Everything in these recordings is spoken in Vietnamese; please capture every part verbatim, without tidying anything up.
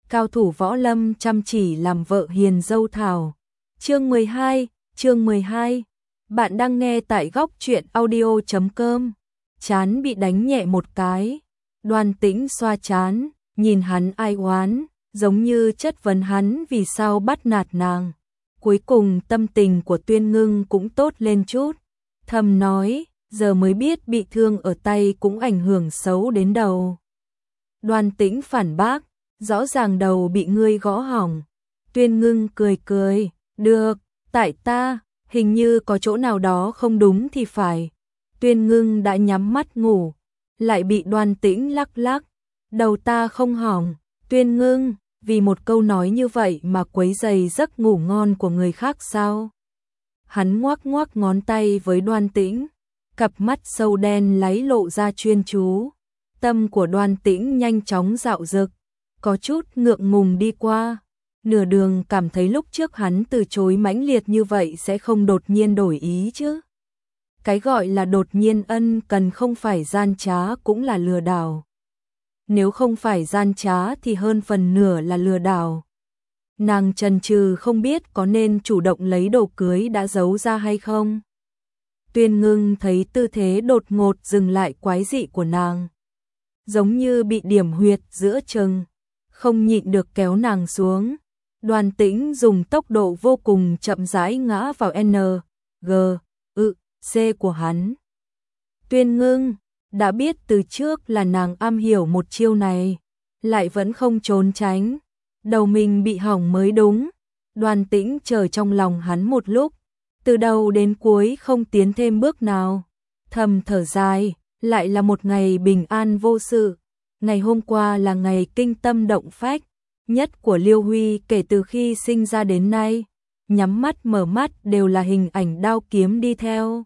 cao thủ võ lâm chăm chỉ làm vợ hiền dâu thảo. Chương mười hai, chương mười hai. Bạn đang nghe tại góc truyện audio chấm com. Chán bị đánh nhẹ một cái. Đoan Tĩnh xoa chán, nhìn hắn ai oán, giống như chất vấn hắn vì sao bắt nạt nàng. Cuối cùng tâm tình của Tuyên Ngưng cũng tốt lên chút. Thầm nói, giờ mới biết bị thương ở tay cũng ảnh hưởng xấu đến đầu. Đoan Tĩnh phản bác, rõ ràng đầu bị ngươi gõ hỏng. Tuyên Ngưng cười cười, được, tại ta, hình như có chỗ nào đó không đúng thì phải. Tuyên Ngưng đã nhắm mắt ngủ, lại bị Đoan Tĩnh lắc lắc. Đầu ta không hỏng, Tuyên Ngưng, vì một câu nói như vậy mà quấy rầy giấc ngủ ngon của người khác sao? Hắn ngoác ngoác ngón tay với Đoan Tĩnh, cặp mắt sâu đen láy lộ ra chuyên chú. Tâm của Đoan Tĩnh nhanh chóng dạo dực, có chút ngượng ngùng đi qua. Nửa đường cảm thấy lúc trước hắn từ chối mãnh liệt như vậy sẽ không đột nhiên đổi ý chứ. Cái gọi là đột nhiên ân cần không phải gian trá cũng là lừa đảo. Nếu không phải gian trá thì hơn phần nửa là lừa đảo. Nàng chần chừ không biết có nên chủ động lấy đồ cưới đã giấu ra hay không. Tuyên Ngưng thấy tư thế đột ngột dừng lại quái dị của nàng, giống như bị điểm huyệt giữa chừng, không nhịn được kéo nàng xuống. Đoan Tĩnh dùng tốc độ vô cùng chậm rãi ngã vào N, G, ự, C của hắn. Tuyên Ngưng đã biết từ trước là nàng am hiểu một chiêu này, lại vẫn không trốn tránh. Đầu mình bị hỏng mới đúng. Đoan Tĩnh chờ trong lòng hắn một lúc, từ đầu đến cuối không tiến thêm bước nào. Thầm thở dài, lại là một ngày bình an vô sự. Ngày hôm qua là ngày kinh tâm động phách nhất của Liêu Huy kể từ khi sinh ra đến nay. Nhắm mắt mở mắt đều là hình ảnh đao kiếm đi theo.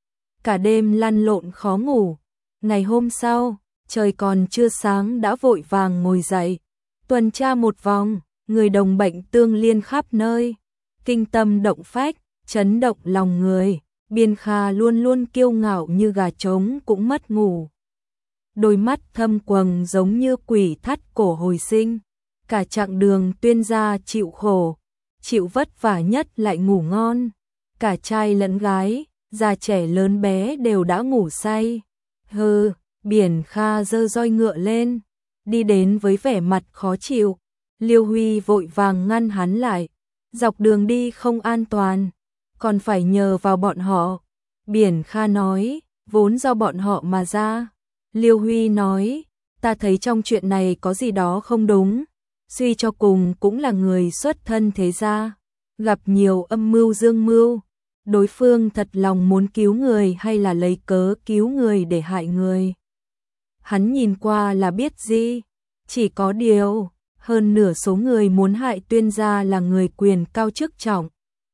Cả đêm lăn lộn khó ngủ. Ngày hôm sau, trời còn chưa sáng đã vội vàng ngồi dậy, tuần tra một vòng, người đồng bệnh tương liên khắp nơi. Kinh tâm động phách, chấn động lòng người. Biên Kha luôn luôn kiêu ngạo như gà trống cũng mất ngủ. Đôi mắt thâm quầng giống như quỷ thắt cổ hồi sinh. Cả chặng đường Tuyên gia chịu khổ, chịu vất vả nhất lại ngủ ngon. Cả trai lẫn gái, già trẻ lớn bé đều đã ngủ say. Hừ, Biên Kha giơ roi ngựa lên, đi đến với vẻ mặt khó chịu. Liêu Huy vội vàng ngăn hắn lại. Dọc đường đi không an toàn, còn phải nhờ vào bọn họ. Biên Kha nói, vốn do bọn họ mà ra. Liêu Huy nói, ta thấy trong chuyện này có gì đó không đúng. Suy cho cùng cũng là người xuất thân thế gia, gặp nhiều âm mưu dương mưu. Đối phương thật lòng muốn cứu người hay là lấy cớ cứu người để hại người? Hắn nhìn qua là biết gì. Chỉ có điều, hơn nửa số người muốn hại Tuyên gia là người quyền cao chức trọng.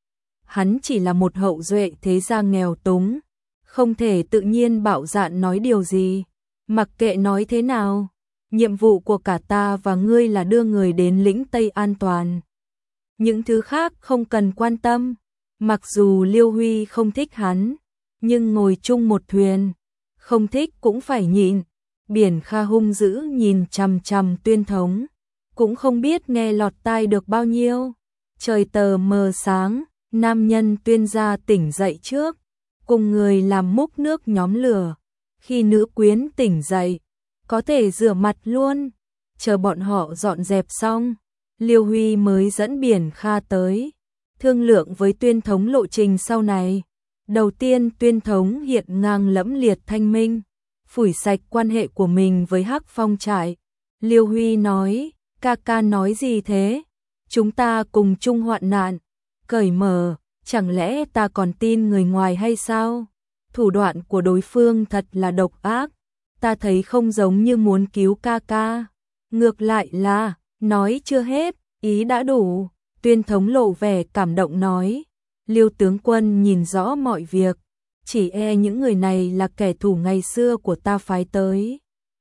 Hắn chỉ là một hậu duệ thế gia nghèo túng, không thể tự nhiên bạo dạn nói điều gì. Mặc kệ nói thế nào, nhiệm vụ của cả ta và ngươi là đưa người đến lĩnh Tây an toàn. Những thứ khác không cần quan tâm. Mặc dù Liêu Huy không thích hắn, nhưng ngồi chung một thuyền, không thích cũng phải nhịn. Biên Kha hung dữ nhìn chằm chằm Tuyên thống, cũng không biết nghe lọt tai được bao nhiêu. Trời tờ mờ sáng, nam nhân Tuyên gia tỉnh dậy trước, cùng người làm múc nước nhóm lửa. Khi nữ quyến tỉnh dậy, có thể rửa mặt luôn. Chờ bọn họ dọn dẹp xong, Liêu Huy mới dẫn Biên Kha tới, thương lượng với Tuyên thống lộ trình sau này. Đầu tiên Tuyên thống hiện ngang lẫm liệt thanh minh, phủi sạch quan hệ của mình với Hắc Phong trại. Liêu Huy nói, ca ca nói gì thế? Chúng ta cùng chung hoạn nạn, cởi mở, chẳng lẽ ta còn tin người ngoài hay sao? Thủ đoạn của đối phương thật là độc ác, ta thấy không giống như muốn cứu ca ca. Ngược lại là, nói chưa hết, ý đã đủ. Tuyên thống lộ vẻ cảm động nói, Liêu tướng quân nhìn rõ mọi việc, chỉ e những người này là kẻ thù ngày xưa của ta phái tới.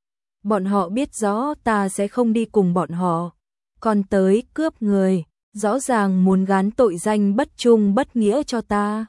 Bọn họ biết rõ ta sẽ không đi cùng bọn họ, còn tới cướp người, rõ ràng muốn gán tội danh bất trung bất nghĩa cho ta.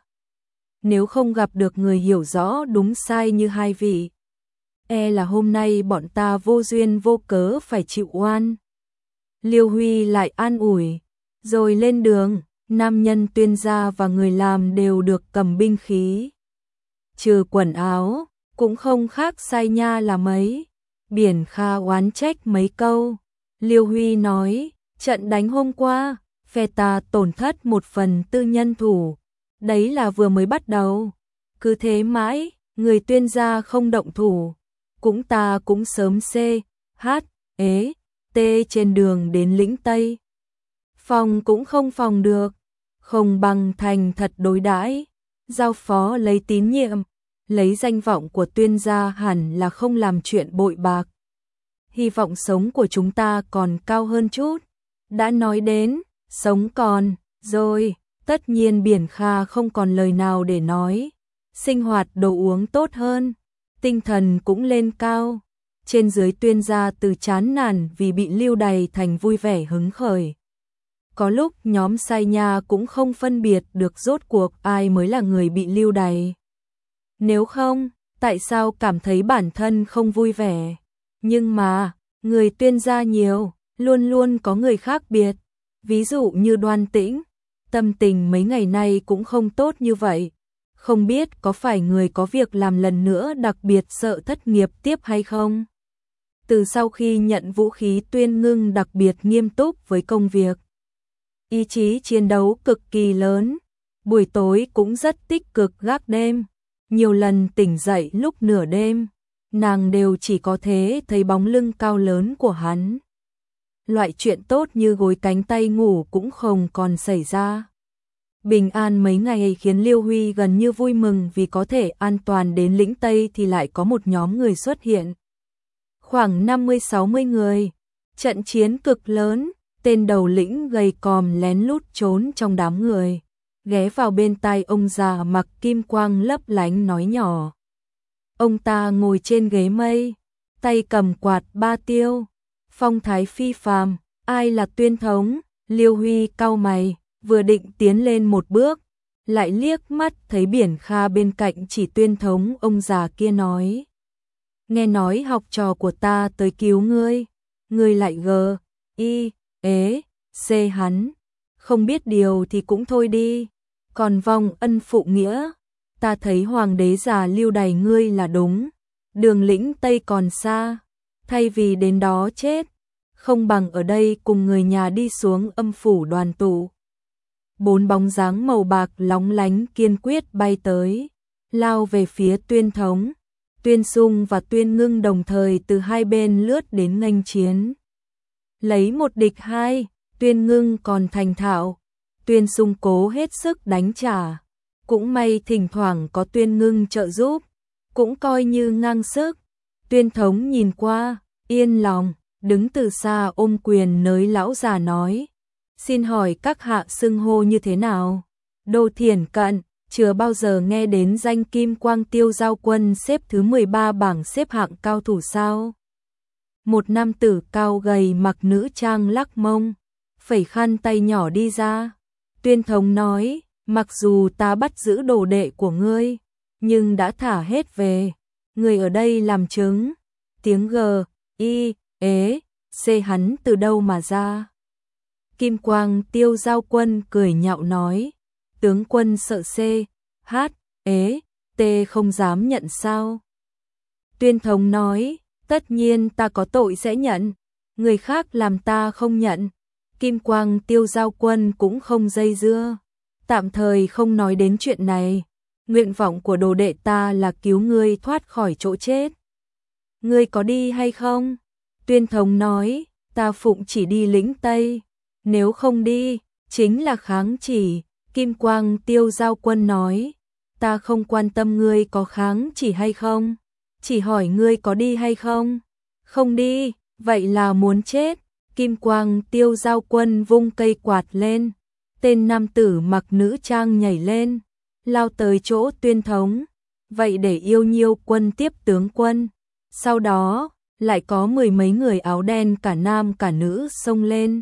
Nếu không gặp được người hiểu rõ đúng sai như hai vị, e là hôm nay bọn ta vô duyên vô cớ phải chịu oan. Liêu Huy lại an ủi, rồi lên đường. Nam nhân Tuyên gia và người làm đều được cầm binh khí. Trừ quần áo, cũng không khác sai nha là mấy. Biển Kha oán trách mấy câu. Liêu Huy nói, trận đánh hôm qua, phe ta tổn thất một phần tư nhân thủ. Đấy là vừa mới bắt đầu. Cứ thế mãi, người Tuyên gia không động thủ. Cũng ta cũng sớm C, H, ế, T trên đường đến lĩnh Tây. Phòng cũng không phòng được. Không bằng thành thật đối đãi, giao phó lấy tín nhiệm, lấy danh vọng của Tuyên gia hẳn là không làm chuyện bội bạc. Hy vọng sống của chúng ta còn cao hơn chút. Đã nói đến, sống còn, rồi, tất nhiên Biển Kha không còn lời nào để nói. Sinh hoạt đồ uống tốt hơn, tinh thần cũng lên cao. Trên dưới Tuyên gia từ chán nản vì bị lưu đày thành vui vẻ hứng khởi. Có lúc nhóm sai nha cũng không phân biệt được rốt cuộc ai mới là người bị lưu đày. Nếu không, tại sao cảm thấy bản thân không vui vẻ? Nhưng mà, người Tuyên gia nhiều, luôn luôn có người khác biệt. Ví dụ như Đoan Tĩnh, tâm tình mấy ngày nay cũng không tốt như vậy. Không biết có phải người có việc làm lần nữa đặc biệt sợ thất nghiệp tiếp hay không? Từ sau khi nhận vũ khí Tuyên Ngưng đặc biệt nghiêm túc với công việc. Ý chí chiến đấu cực kỳ lớn, buổi tối cũng rất tích cực gác đêm, nhiều lần tỉnh dậy lúc nửa đêm, nàng đều chỉ có thế thấy bóng lưng cao lớn của hắn. Loại chuyện tốt như gối cánh tay ngủ cũng không còn xảy ra. Bình an mấy ngày khiến Liêu Huy gần như vui mừng vì có thể an toàn đến lĩnh Tây thì lại có một nhóm người xuất hiện. Khoảng năm mươi sáu mươi người, trận chiến cực lớn. Tên đầu lĩnh gầy còm lén lút trốn trong đám người, ghé vào bên tai ông già mặc kim quang lấp lánh nói nhỏ. Ông ta ngồi trên ghế mây, tay cầm quạt ba tiêu, phong thái phi phàm. Ai là Tuyên thống? Liêu Huy cau mày, vừa định tiến lên một bước, lại liếc mắt thấy Biển Kha bên cạnh chỉ Tuyên thống. Ông già kia nói, nghe nói học trò của ta tới cứu ngươi, ngươi lại gờ, y, ế, xê hắn, không biết điều thì cũng thôi đi, còn vong ân phụ nghĩa, ta thấy hoàng đế già lưu đày ngươi là đúng, đường lĩnh Tây còn xa, thay vì đến đó chết, không bằng ở đây cùng người nhà đi xuống âm phủ đoàn tụ. Bốn bóng dáng màu bạc lóng lánh kiên quyết bay tới, lao về phía Tuyên thống. Tuyên Sung và Tuyên Ngưng đồng thời từ hai bên lướt đến nghênh chiến. Lấy một địch hai, Tuyên Ngưng còn thành thạo, Tuyên Sung cố hết sức đánh trả. Cũng may thỉnh thoảng có Tuyên Ngưng trợ giúp, cũng coi như ngang sức. Tuyên thống nhìn qua, yên lòng, đứng từ xa ôm quyền nới lão già nói. Xin hỏi các hạ xưng hô như thế nào? Đô Thiển Cận, chưa bao giờ nghe đến danh Kim Quang Tiêu Giao Quân xếp thứ mười ba bảng xếp hạng cao thủ sao? Một nam tử cao gầy mặc nữ trang lắc mông, phẩy khăn tay nhỏ đi ra. Tuyên thống nói, mặc dù ta bắt giữ đồ đệ của ngươi, nhưng đã thả hết về. Người ở đây làm chứng. Tiếng G, I, ế, C hắn từ đâu mà ra? Kim Quang Tiêu Giao Quân cười nhạo nói, tướng quân sợ C, H, ế, T không dám nhận sao? Tuyên thống nói, tất nhiên ta có tội sẽ nhận, người khác làm ta không nhận. Kim Quang Tiêu Giao Quân cũng không dây dưa, tạm thời không nói đến chuyện này. Nguyện vọng của đồ đệ ta là cứu ngươi thoát khỏi chỗ chết. Ngươi có đi hay không? Tuyên thống nói, ta phụng chỉ đi lĩnh Tây, nếu không đi, chính là kháng chỉ. Kim Quang Tiêu Giao Quân nói, ta không quan tâm ngươi có kháng chỉ hay không, chỉ hỏi ngươi có đi hay không. Không đi, vậy là muốn chết. Kim Quang Tiêu Giao Quân vung cây quạt lên, tên nam tử mặc nữ trang nhảy lên, lao tới chỗ Tuyên thống. Vậy để Yêu Nhiêu Quân tiếp tướng quân. Sau đó, lại có mười mấy người áo đen cả nam cả nữ xông lên.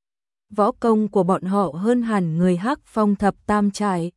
Võ công của bọn họ hơn hẳn người Hắc Phong thập tam trải.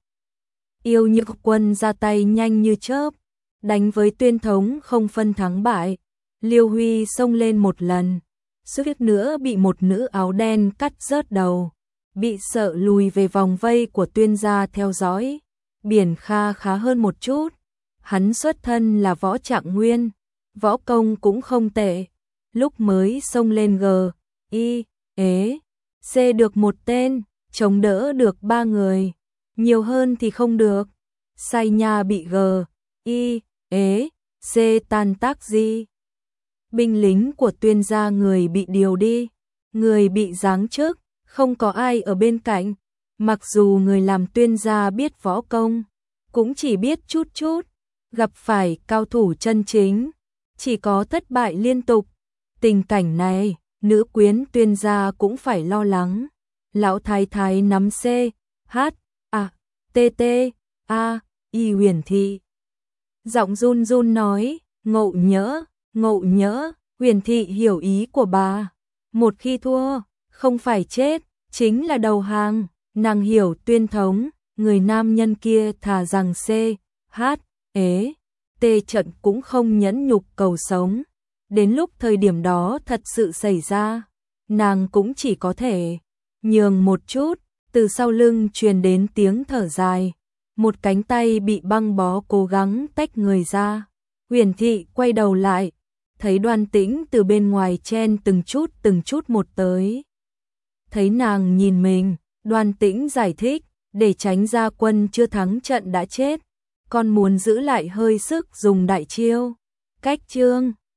Yêu Nhiêu Quân ra tay nhanh như chớp, đánh với Tuyên thống không phân thắng bại. Liêu Huy xông lên một lần, suýt nữa bị một nữ áo đen cắt rớt đầu, bị sợ lùi về vòng vây của Tuyên gia theo dõi. Biển Kha khá hơn một chút, hắn xuất thân là võ trạng nguyên, võ công cũng không tệ, lúc mới xông lên G, I, ế, C được một tên, chống đỡ được ba người, nhiều hơn thì không được. Sai Nha bị G, I, ế, C tan tác gì? Binh lính của Tuyên gia người bị điều đi, người bị giáng chức, không có ai ở bên cạnh. Mặc dù người làm Tuyên gia biết võ công, cũng chỉ biết chút chút, gặp phải cao thủ chân chính, chỉ có thất bại liên tục. Tình cảnh này, nữ quyến Tuyên gia cũng phải lo lắng. Lão thái thái nắm C, H, A, T T, A, Y Huyền Thị. Giọng run run nói, Ngộ Nhỡ, Ngộ Nhỡ. Huyền Thị hiểu ý của bà. Một khi thua, không phải chết, chính là đầu hàng. Nàng hiểu Tuyên thống, người nam nhân kia thà rằng C, H, ế, T trận cũng không nhẫn nhục cầu sống. Đến lúc thời điểm đó thật sự xảy ra, nàng cũng chỉ có thể nhường một chút. Từ sau lưng truyền đến tiếng thở dài, một cánh tay bị băng bó cố gắng tách người ra. Huyền Thị quay đầu lại, thấy Đoan Tĩnh từ bên ngoài chen từng chút từng chút một tới. Thấy nàng nhìn mình, Đoan Tĩnh giải thích, để tránh gia quân chưa thắng trận đã chết, con muốn giữ lại hơi sức dùng đại chiêu. Cách chương